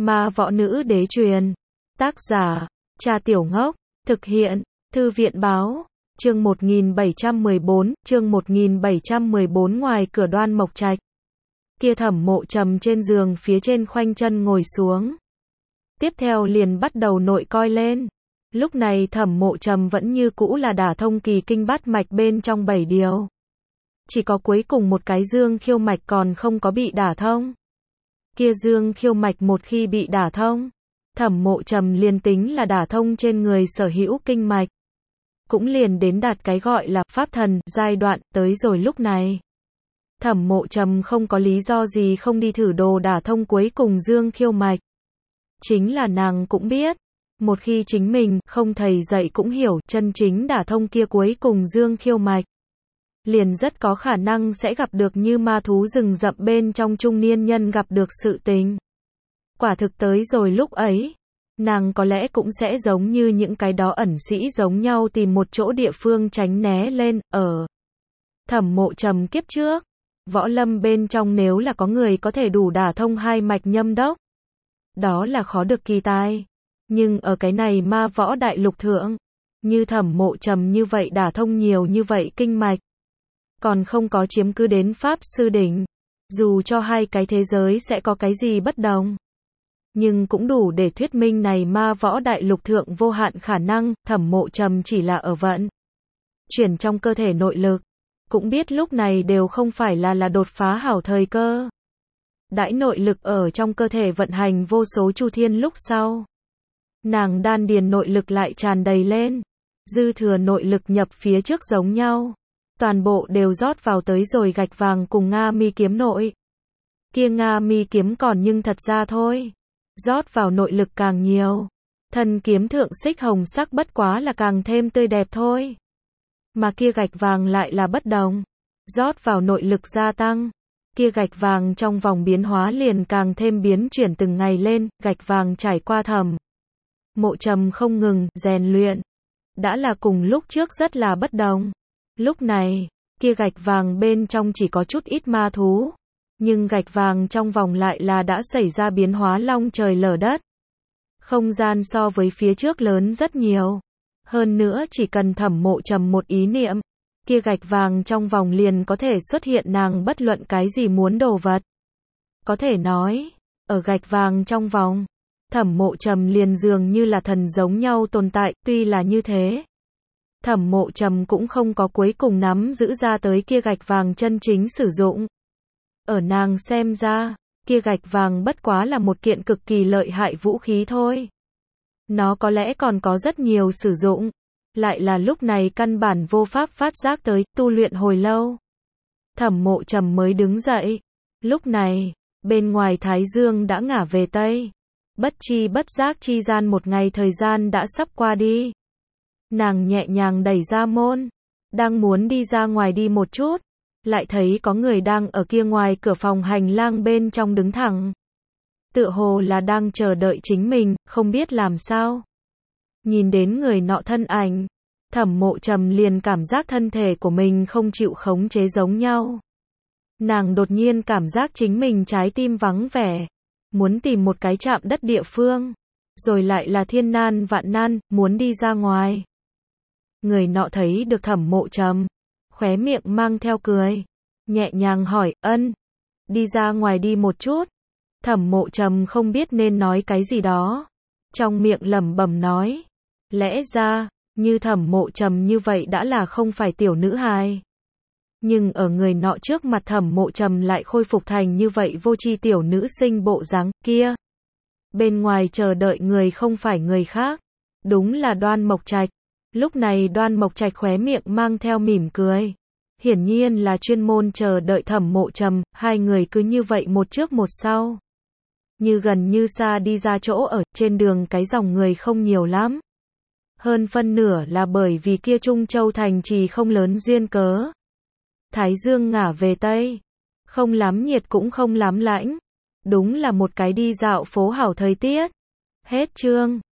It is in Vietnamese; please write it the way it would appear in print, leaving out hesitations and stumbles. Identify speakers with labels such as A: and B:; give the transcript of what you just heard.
A: Ma võ nữ đế truyền. Tác giả, Cha Tiểu Ngốc. Thực hiện, Thư viện báo. Chương 1714 ngoài cửa Đoan Mộc Trạch. Kia Thẩm Mộ Trầm trên giường phía trên khoanh chân ngồi xuống. Tiếp theo liền bắt đầu nội coi lên. Lúc này Thẩm Mộ Trầm vẫn như cũ là đả thông kỳ kinh bát mạch bên trong 7 điều. Chỉ có cuối cùng một cái dương khiêu mạch còn không có bị đả thông. Kia dương khiêu mạch một khi bị đả thông, Thẩm Mộ Trầm liền tính là đả thông trên người sở hữu kinh mạch. Cũng liền đến đạt cái gọi là pháp thần giai đoạn tới rồi lúc này. Thẩm Mộ Trầm không có lý do gì không đi thử đồ đả thông cuối cùng dương khiêu mạch. Chính là nàng cũng biết, một khi chính mình không thầy dạy cũng hiểu chân chính đả thông kia cuối cùng dương khiêu mạch, liền rất có khả năng sẽ gặp được như ma thú rừng rậm bên trong trung niên nhân gặp được sự tình. Quả thực tới rồi lúc ấy, nàng có lẽ cũng sẽ giống như những cái đó ẩn sĩ giống nhau tìm một chỗ địa phương tránh né lên, ở Thẩm Mộ Trầm kiếp trước, võ lâm bên trong nếu là có người có thể đủ đả thông hai mạch nhâm đốc, đó là khó được kỳ tài. Nhưng ở cái này ma võ đại lục thượng, như Thẩm Mộ Trầm như vậy đả thông nhiều như vậy kinh mạch, còn không có chiếm cứ đến pháp sư đỉnh, dù cho hai cái thế giới sẽ có cái gì bất đồng, nhưng cũng đủ để thuyết minh này ma võ đại lục thượng vô hạn khả năng. Thẩm Mộ Trầm chỉ là ở vận chuyển trong cơ thể nội lực, cũng biết lúc này đều không phải là đột phá hảo thời cơ. Đãi nội lực ở trong cơ thể vận hành vô số chu thiên lúc sau, nàng đan điền nội lực lại tràn đầy lên, dư thừa nội lực nhập phía trước giống nhau, toàn bộ đều rót vào tới rồi gạch vàng cùng Nga mi kiếm nội. Kia Nga mi kiếm còn nhưng thật ra thôi, rót vào nội lực càng nhiều, thân kiếm thượng xích hồng sắc bất quá là càng thêm tươi đẹp thôi. Mà kia gạch vàng lại là bất đồng, rót vào nội lực gia tăng, kia gạch vàng trong vòng biến hóa liền càng thêm biến chuyển từng ngày lên. Gạch vàng trải qua Thẩm Mộ Trầm không ngừng rèn luyện, đã là cùng lúc trước rất là bất đồng. Lúc này, kia gạch vàng bên trong chỉ có chút ít ma thú, nhưng gạch vàng trong vòng lại là đã xảy ra biến hóa long trời lở đất. Không gian so với phía trước lớn rất nhiều. Hơn nữa chỉ cần Thẩm Mộ Trầm một ý niệm, kia gạch vàng trong vòng liền có thể xuất hiện nàng bất luận cái gì muốn đồ vật. Có thể nói, ở gạch vàng trong vòng, Thẩm Mộ Trầm liền dường như là thần giống nhau tồn tại. Tuy là như thế, Thẩm Mộ Trầm cũng không có cuối cùng nắm giữ ra tới kia gạch vàng chân chính sử dụng. Ở nàng xem ra, kia gạch vàng bất quá là một kiện cực kỳ lợi hại vũ khí thôi. Nó có lẽ còn có rất nhiều sử dụng, lại là lúc này căn bản vô pháp phát giác tới. Tu luyện hồi lâu, Thẩm Mộ Trầm mới đứng dậy. Lúc này, bên ngoài Thái Dương đã ngả về Tây. Bất chi bất giác chi gian một ngày thời gian đã sắp qua đi. Nàng nhẹ nhàng đẩy ra môn, đang muốn đi ra ngoài đi một chút, lại thấy có người đang ở kia ngoài cửa phòng hành lang bên trong đứng thẳng. Tựa hồ là đang chờ đợi chính mình, không biết làm sao. Nhìn đến người nọ thân ảnh, Thẩm Mộ Trầm liền cảm giác thân thể của mình không chịu khống chế giống nhau. Nàng đột nhiên cảm giác chính mình trái tim vắng vẻ, muốn tìm một cái chạm đất địa phương, rồi lại là thiên nan vạn nan, muốn đi ra ngoài. Người nọ thấy được Thẩm Mộ Trầm, khóe miệng mang theo cười, nhẹ nhàng hỏi, ân, đi ra ngoài đi một chút. Thẩm Mộ Trầm không biết nên nói cái gì đó, trong miệng lẩm bẩm nói, lẽ ra, như Thẩm Mộ Trầm như vậy đã là không phải tiểu nữ hài. Nhưng ở người nọ trước mặt Thẩm Mộ Trầm lại khôi phục thành như vậy vô tri tiểu nữ sinh bộ dáng kia. Bên ngoài chờ đợi người không phải người khác, đúng là Đoan Mộc Trạch. Lúc này Đoan Mộc Trạch khóe miệng mang theo mỉm cười, hiển nhiên là chuyên môn chờ đợi Thẩm Mộ Trầm. Hai người cứ như vậy một trước một sau, như gần như xa đi ra chỗ ở. Trên đường cái dòng người không nhiều lắm, hơn phân nửa là bởi vì kia Trung Châu thành trì không lớn duyên cớ. Thái Dương ngả về Tây, không lắm nhiệt cũng không lắm lạnh, đúng là một cái đi dạo phố hảo thời tiết. Hết chương.